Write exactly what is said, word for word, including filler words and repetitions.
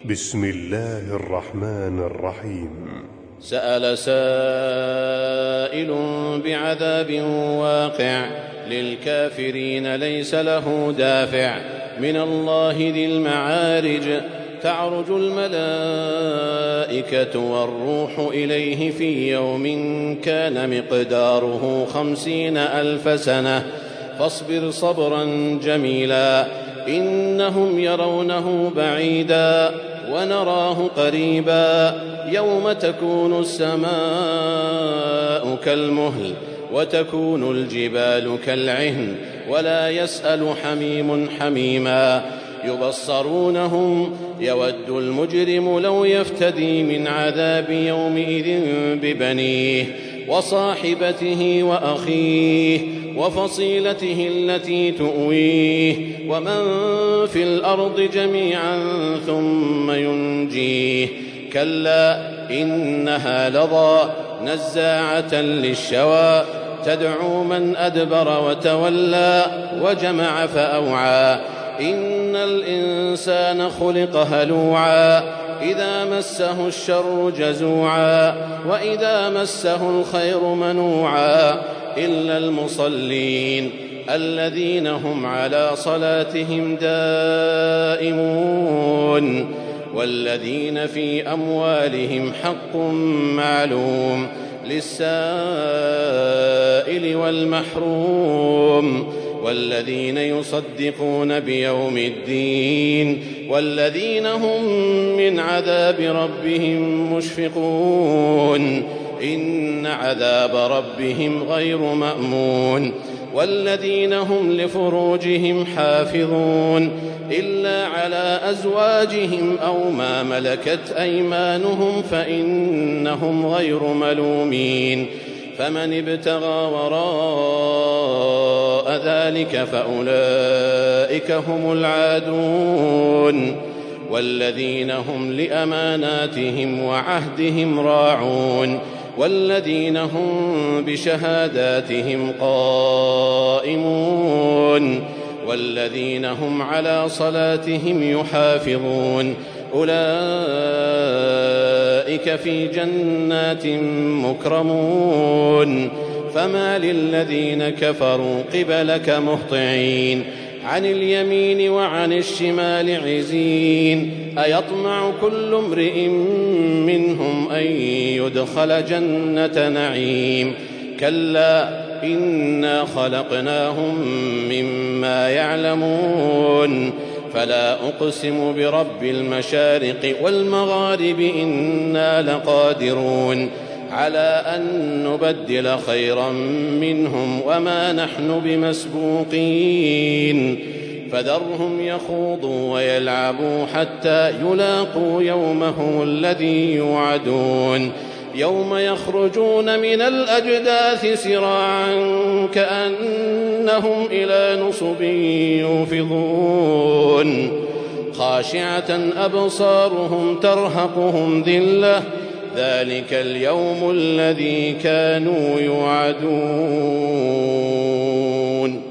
بسم الله الرحمن الرحيم. سأل سائل بعذاب واقع للكافرين ليس له دافع من الله ذي المعارج تعرج الملائكة والروح إليه في يوم كان مقداره خمسين ألف سنة فاصبر صبرا جميلا إنهم يرونه بعيدا ونراه قريبا يوم تكون السماء كالمهل وتكون الجبال كالعهن ولا يسأل حميم حميما يبصرونهم يود المجرم لو يفتدي من عذاب يومئذ ببنيه وصاحبته وأخيه وفصيلته التي تؤويه ومن في الأرض جميعا ثم ينجيه كلا إنها لظى نزاعة للشوى تدعو من أدبر وتولى وجمع فأوعى إن الإنسان خلق هلوعا إذا مسه الشر جزوعا وإذا مسه الخير منوعا إلا المصلين الذين هم على صلاتهم دائمون والذين في أموالهم حق معلوم للسائل والمحروم والذين يصدقون بيوم الدين والذين هم من عذاب ربهم مشفقون إن عذاب ربهم غير مأمون والذين هم لفروجهم حافظون إلا على أزواجهم أو ما ملكت أيمانهم فإنهم غير ملومين فمن ابتغى وراء ذلك فأولئك هم العادون والذين هم لأماناتهم وعهدهم راعون والذين هم بشهاداتهم قائمون والذين هم على صلاتهم يحافظون أولئك في جنات مكرمون فما للذين كفروا قبلك مهطعين عن اليمين وعن الشمال عزين أيطمع كل امرئ منهم أن يدخل جنة نعيم كلا إنا خلقناهم مما يعلمون فلا أقسم برب المشارق والمغارب إنا لقادرون على أن نبدل خيرا منهم وما نحن بمسبوقين فذرهم يخوضوا ويلعبوا حتى يلاقوا يومهم الذي يوعدون يوم يخرجون من الأجداث سراعا كأنهم إلى نصب يوفضون خاشعة أبصارهم ترهقهم ذلة ذلك اليوم الذي كانوا يوعدون.